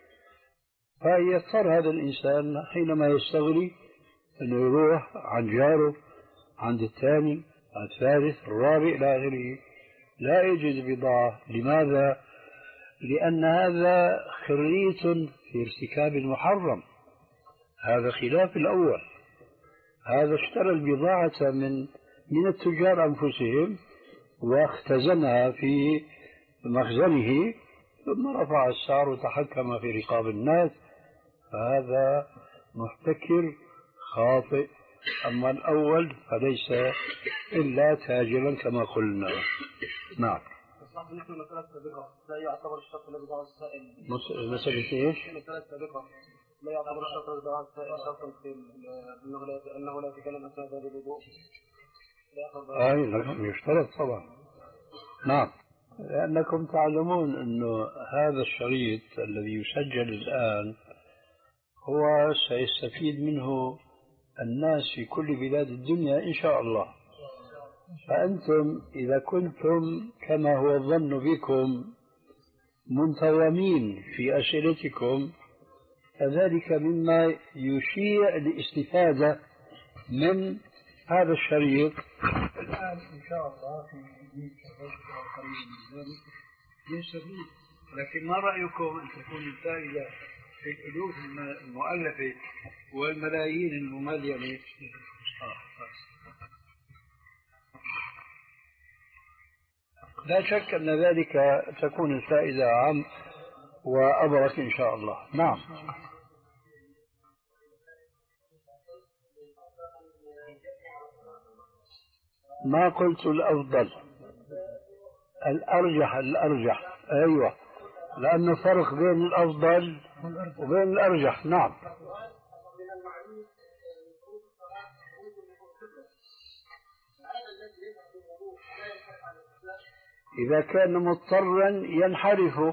فيضطر هذا الإنسان حينما يستغني أنه يروح عن جاره، عند الثاني، الثالث، الرابع إلى آخره، لا يجد بضاعة. لماذا؟ لأن هذا خريط في ارتكاب المحرم. هذا خلاف الأول. هذا اشترى البضاعة من من التجار أنفسهم واختزنها في مخزنه، ثم رفع السعر وتحكم في رقاب الناس، فهذا محتكر خاطئ. أما الأول فليس إلا تاجرا كما قلنا. نعم. لا يعتبر الشرط الذي ضاع السائل. مسألة ايش؟ المسألة السابقة لا يعتبر الشرط الذي ضاع السائل شرطا في أنه لا يتكلم أثناء ذلك الوضوء. أي نعم، يشترط طبعا. نعم، لأنكم تعلمون أنه هذا الشريط الذي يسجل الآن هو سيستفيد منه الناس في كل بلاد الدنيا إن شاء الله. فأنتم إذا كنتم كما هو الظن بكم منتظمين في أسئلتكم، فذلك مما يشيع الاستفادة من هذا الشريط. الآن إن شاء الله في قريب من ذلك يستفيد. لكن ما رأيكم أن تكون الفائدة في الألوف المؤلفة والملايين المملينة؟ لا شك أن ذلك تكون الفائدة أعم وأبرك إن شاء الله. نعم. ما قلت الأفضل، الأرجح. الأرجح أيوة، لأنه فرق بين الأفضل وبين الأرجح. نعم. إذا كان مضطرا ينحرف،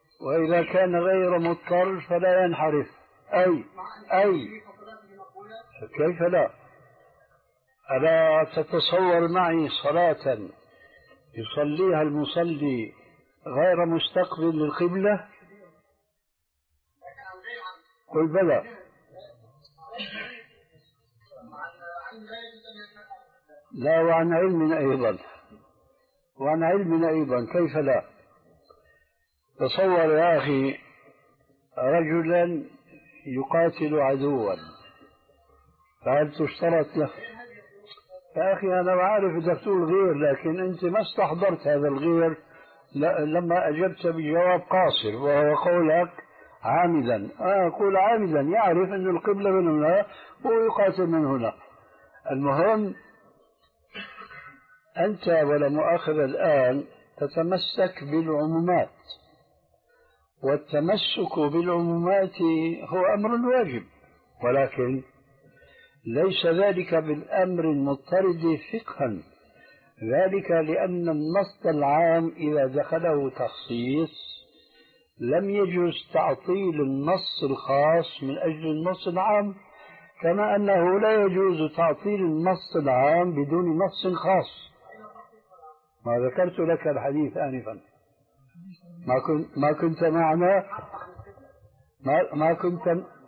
وإذا كان غير مضطر فلا ينحرف. أي أي كيف لا؟ ألا تتصور معي صلاة يصليها المصلي غير مستقبل للقبلة؟ قل بلى. لا، وعن علم أيضا، وعن علم أيضا كيف لا؟ تصور يا أخي رجلا يقاتل عدوا، فهل تشترط له؟ يا أخي أنا بعرف إذا تقول غير، لكن أنت ما استحضرت هذا الغير لما أجبت بجواب قاصر وهو قولك عامدا. آه أقول عامدا، يعرف أن القبلة من هنا ويقاتل من هنا. المهم أنت ولا مؤاخذ الآن تتمسك بالعمومات، والتمسك بالعمومات هو أمر واجب، ولكن ليس ذلك بالأمر المضطرد فقها، ذلك لأن النص العام إذا دخله تخصيص لم يجوز تعطيل النص الخاص من أجل النص العام، كما أنه لا يجوز تعطيل النص العام بدون نص خاص. ما ذكرت لك الحديث آنفا، ما كنت ما كنت معنا، ما ما كنت.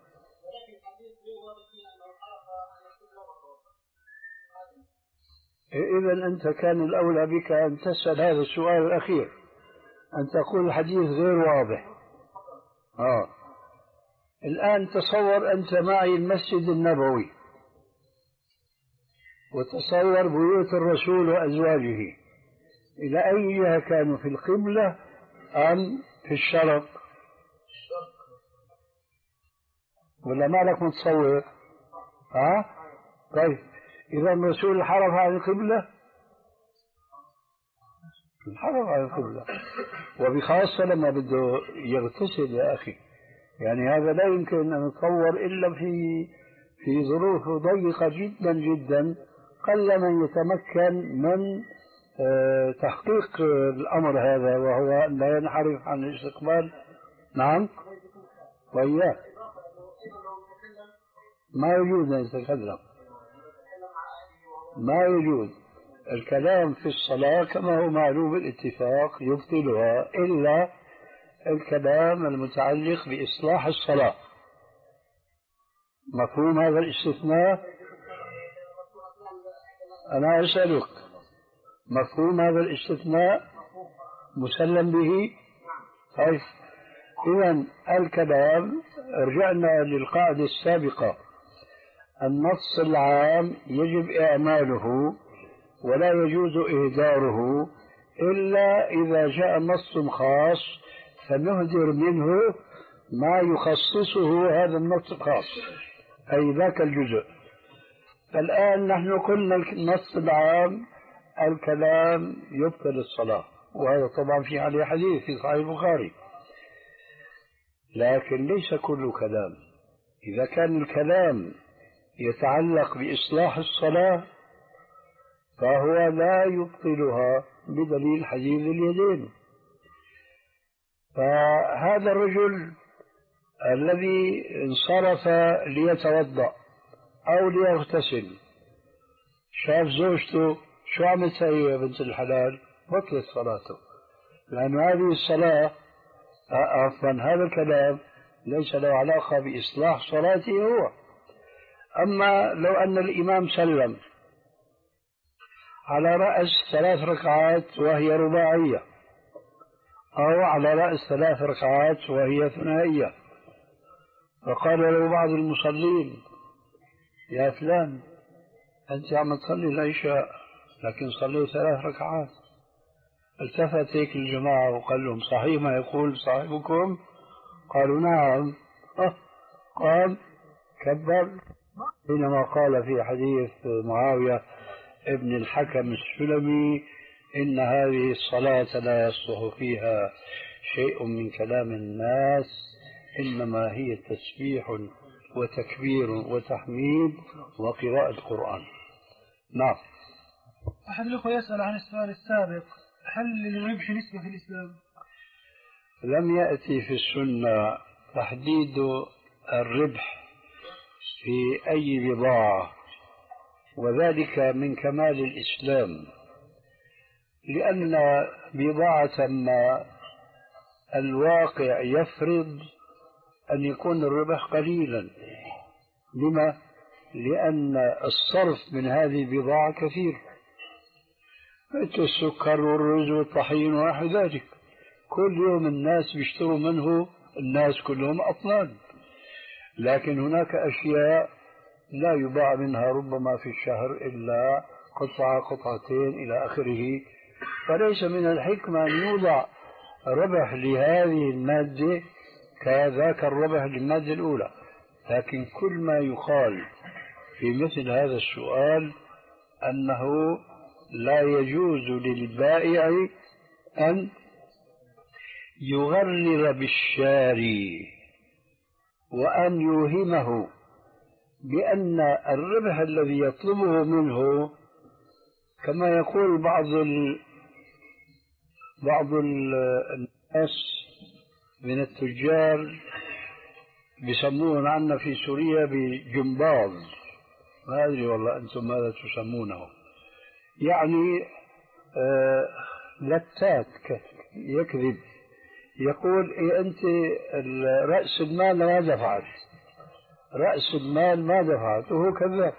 إذا أنت كان الأولى بك أن تسأل هذا السؤال الأخير، أن تقول الحديث غير واضح. آه. الآن تصور أنت معي المسجد النبوي، وتصور بيوت الرسول وأزواجه، إلى أي جهة كانوا، في القبلة أم في الشرق؟ ولا ما لك متصور؟ ها؟ آه؟ طيب إذا الرسول انحرف عن القبلة، انحرف عن القبلة، وبخاصة لما بده يغتسل يا أخي، يعني هذا لا يمكن أن نتصور إلا في في ظروف ضيقة جدا جدا، قل من يتمكن من اه تحقيق الأمر هذا، وهو لا ينحرف عن الاستقبال. نعم، وإياه ما يجوز أن يتكلم، ما يجوز الكلام في الصلاة كما هو معلوم بالاتفاق يبطلها، إلا الكلام المتعلق بإصلاح الصلاة. مفهوم هذا الاستثناء؟ أنا أسألك، مفهوم هذا الاستثناء؟ مسلم به؟ طيب إذن الكلام، رجعنا للقاعدة السابقة، النص العام يجب إعماله ولا يجوز إهداره إلا إذا جاء نص خاص فنهدر منه ما يخصصه هذا النص الخاص، أي ذاك الجزء. فالآن نحن قلنا النص العام الكلام يبطل الصلاة، وهذا طبعا في عليه حديث في صحيح البخاري، لكن ليس كل كلام. إذا كان الكلام يتعلق بإصلاح الصلاة فهو لا يبطلها بدليل حديث اليدين. فهذا الرجل الذي انصرف ليتوضأ أو ليغتسل شاف زوجته، شو عملت هي يا بنت الحلال؟ بطلت صلاته، لأن هذه الصلاة عفوا هذا الكلام ليس له علاقة بإصلاح صلاته هو. أما لو أن الإمام سلم على رأس ثلاث ركعات وهي رباعية، أو على رأس ثلاث ركعات وهي ثنائية، فقال له بعض المصلين يا فلان أنت عم تصلي العشاء لكن صليت ثلاث ركعات، التفت هيك الجماعة وقال لهم صحيح ما يقول صاحبكم؟ قالوا نعم. أه قال كبر حينما قال في حديث معاوية ابن الحكم السلمي إن هذه الصلاة لا يصلح فيها شيء من كلام الناس، إنما هي تسبيح وتكبير وتحميد وقراءة القرآن. نعم. أحد الأخوة يسأل عن السؤال السابق، هل للربح نسبة في الإسلام؟ لم يأتي في السنة تحديد الربح في أي بضاعة، وذلك من كمال الإسلام، لأن بضاعة ما الواقع يفرض أن يكون الربح قليلا. لما؟ لأن الصرف من هذه البضاعة كثير، مثل السكر والرز والطحين ونحو ذلك، كل يوم الناس بيشتروا منه، الناس كلهم أطنان، لكن هناك أشياء لا يباع منها ربما في الشهر إلا قطعة قطعتين إلى آخره، فليس من الحكمة أن يوضع ربح لهذه المادة كذاك الربح للمادة الأولى. لكن كل ما يقال في مثل هذا السؤال أنه لا يجوز للبائع أن يغرر بالشاري وأن يوهمه بأن الربح الذي يطلبه منه، كما يقول بعض ال... بعض الناس من التجار بيسمون عنا في سوريا بجمباز، ما أدري والله أنتم ماذا تسمونه، يعني آه لتات يكذب، يقول إيه أنت رأس المال ما دفعت، رأس المال ما دفعت، وهو كذاب.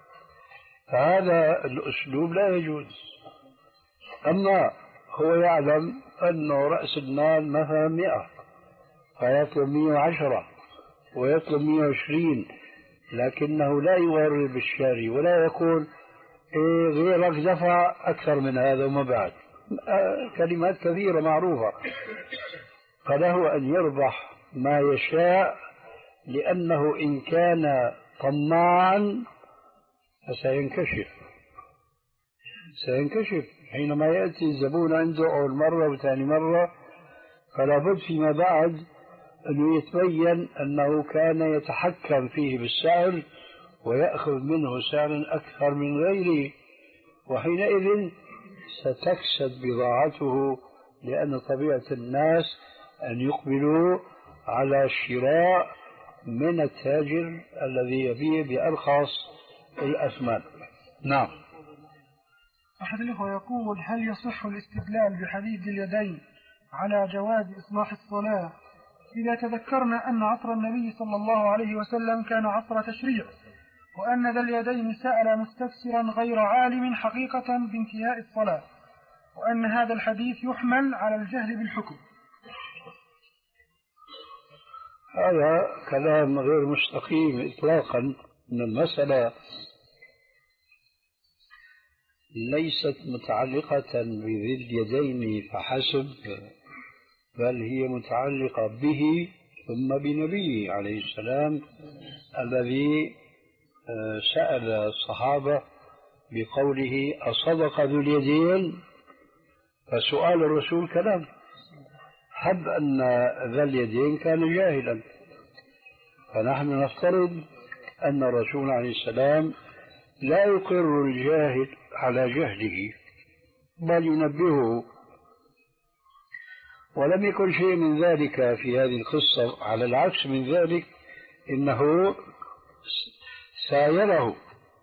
فهذا الأسلوب لا يجوز. أما هو يعلم أنه رأس المال مثلا مئة فيطلب مئة وعشرة ويطلب مئة وعشرين، لكنه لا يغرر بالشاري ولا يقول إيه غيرك دفع أكثر من هذا وما بعد، كلمات كثيرة معروفة. فله أن يربح ما يشاء، لأنه إن كان طماعا فسينكشف سينكشف حينما يأتي الزبون عنده أول مرة وثاني مرة، فلا بد فيما بعد أنه يتبين أنه كان يتحكم فيه بالسعر ويأخذ منه سعرا أكثر من غيره، وحينئذ ستكسد بضاعته، لأن طبيعة الناس أن يقبلوا على الشراء من التاجر الذي يبيع بأرخص الأثمان. نعم. أحد الأخوة يقول: هل يصح الاستدلال بحديد اليدين على جواز إصلاح الصلاة إذا تذكرنا أن عصر النبي صلى الله عليه وسلم كان عصر تشريع، وأن ذا اليدين سأل مستفسرا غير عالم حقيقة بانتهاء الصلاة، وأن هذا الحديث يحمل على الجهل بالحكم؟ هذا كلام غير مستقيم إطلاقا، أن المسألة ليست متعلقة بذي اليدين فحسب، بل هي متعلقة به ثم بنبيه عليه السلام الذي سأل الصحابة بقوله أصدق ذو اليدين، فسؤال الرسول كلام، حب أن ذا اليدين كان جاهلا، فنحن نفترض أن الرسول عليه السلام لا يقر الجاهل على جهله بل ينبهه، ولم يكن شيء من ذلك في هذه القصة، على العكس من ذلك إنه سايره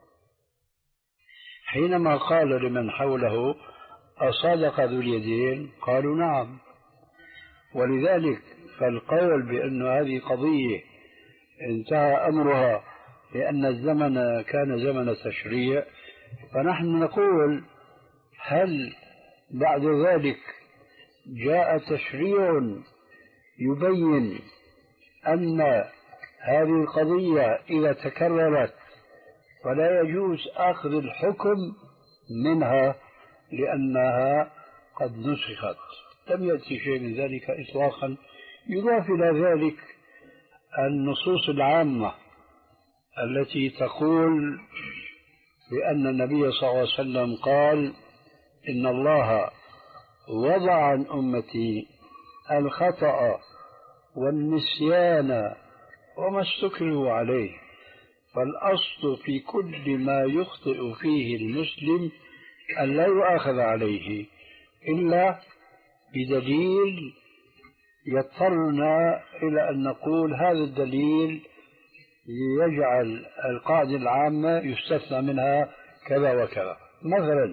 حينما قال لمن حوله أصدق ذو اليدين، قالوا نعم. ولذلك فالقول بأن هذه قضية انتهى أمرها لأن الزمن كان زمن تشريع، فنحن نقول هل بعد ذلك جاء تشريع يبين أن هذه القضية إذا تكررت فلا يجوز أخذ الحكم منها لأنها قد نسخت؟ لم يأتي شيء من ذلك إطلاقا. يضاف إلى ذلك النصوص العامة التي تقول بأن النبي صلى الله عليه وسلم قال إن الله وضع عن أمتي الخطأ والنسيان وما استكرهوا عليه، فالأصل في كل ما يخطئ فيه المسلم أن لا يؤاخذ عليه إلا بدليل يضطرنا إلى أن نقول هذا الدليل يجعل القاعدة العامة يستثنى منها كذا وكذا. مثلا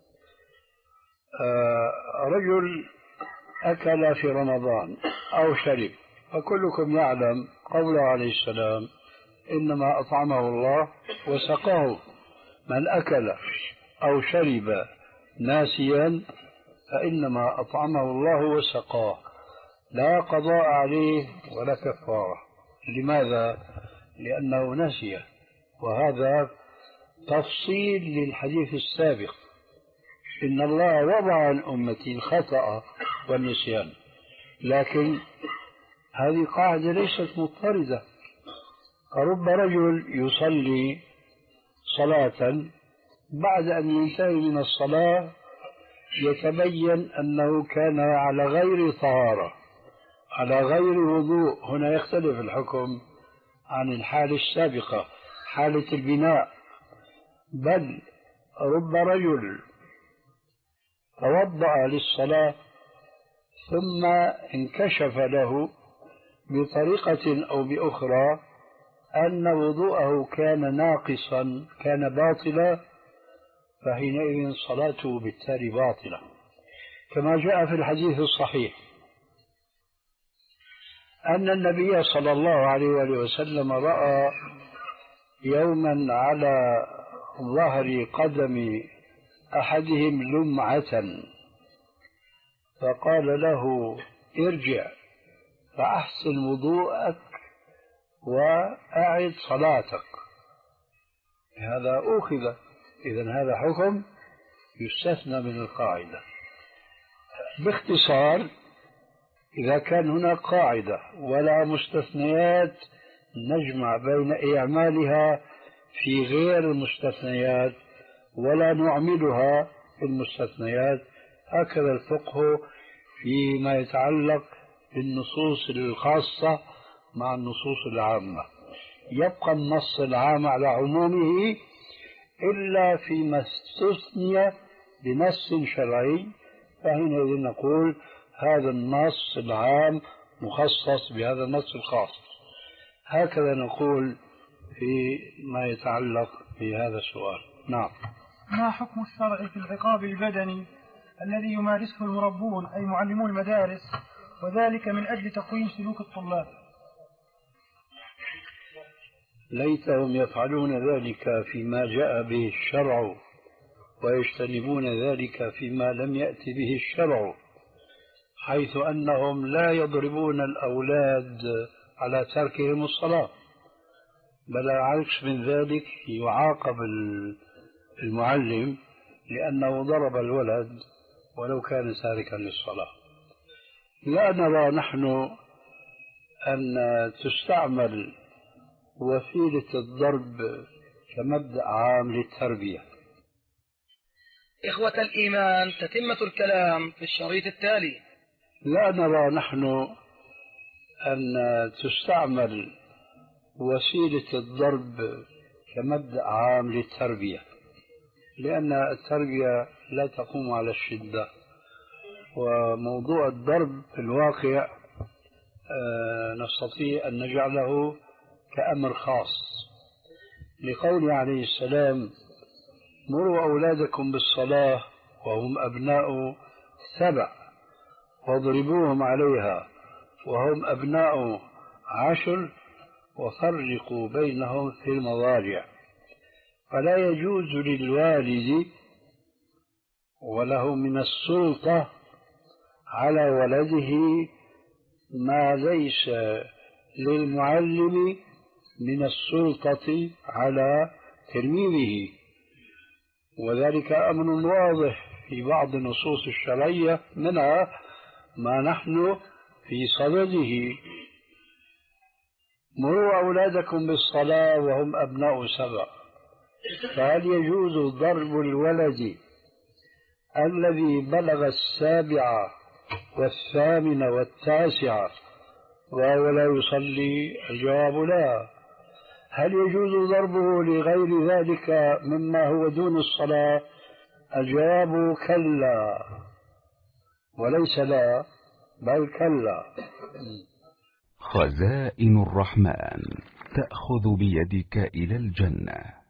رجل أكل في رمضان أو شرب، فكلكم يعلم قوله عليه السلام إنما أطعمه الله وسقاه. من أكل أو شرب ناسيا فإنما أطعمه الله وسقاه، لا قضاء عليه ولا كفارة. لماذا؟ لأنه نسي، وهذا تفصيل للحديث السابق، إن الله وضع عن أمتي الخطأ والنسيان. لكن هذه قاعدة ليست مضطردة. رب رجل يصلي صلاة بعد أن ينتهي من الصلاة يتبين أنه كان على غير طهارة، على غير وضوء. هنا يختلف الحكم عن الحالة السابقة، حالة البناء. بل رب رجل توضأ للصلاة ثم انكشف له بطريقة أو بأخرى أن وضوءه كان ناقصا، كان باطلا، فحينئذ صلاته بالتالي باطلة، كما جاء في الحديث الصحيح أن النبي صلى الله عليه وآله وسلم رأى يوما على ظهر قدم أحدهم لمعة، فقال له ارجع فأحسن وضوءك وأعد صلاتك. هذا أخذ، إذن هذا حكم يستثنى من القاعدة. باختصار، إذا كان هناك قاعدة ولا مستثنيات نجمع بين إعمالها في غير المستثنيات ولا نعملها في المستثنيات. هكذا الفقه فيما يتعلق بالنصوص الخاصة مع النصوص العامة، يبقى النص العام على عمومه إلا فيما استثني بنص شرعي، فحينئذ نقول هذا النص العام مخصص بهذا النص الخاص. هكذا نقول فيما يتعلق بهذا السؤال. نعم. ما حكم الشرع في العقاب البدني الذي يمارسه المربون أي معلمو المدارس، وذلك من أجل تقويم سلوك الطلاب؟ ليتهم يفعلون ذلك فيما جاء به الشرع ويجتنبون ذلك فيما لم يأتي به الشرع، حيث أنهم لا يضربون الأولاد على تركهم الصلاة، بل عكس من ذلك يعاقب المعلم لأنه ضرب الولد ولو كان تاركا للصلاة. لا نرى نحن أن تستعمل وسيلة الضرب كمبدأ عام للتربية. إخوة الإيمان، تتمة الكلام في الشريط التالي. لا نرى نحن أن تستعمل وسيلة الضرب كمبدأ عام للتربية، لأن التربية لا تقوم على الشدة، وموضوع الضرب في الواقع نستطيع أن نجعله كأمر خاص، لقول عليه السلام مروا أولادكم بالصلاة وهم أبناء سبع واضربوهم عليها وهم أبناء عشر وفرقوا بينهم في المضاجع. فلا يجوز للوالد وله من السلطة على ولده ما ليس للمعلم من السلطة على تلميذه، وذلك أمر واضح في بعض النصوص الشرعية، منها ما نحن في صدده: مروا أولادكم بالصلاة وهم أبناء سبع. فهل يجوز ضرب الولد الذي بلغ السابعة والثامنة والتاسعة وهو لا يصلي؟ الجواب لا. هل يجوز ضربه لغير ذلك مما هو دون الصلاة؟ الجواب كلا، وليس لا بل كلا. خزائن الرحمن. تأخذ بيدك إلى الجنة.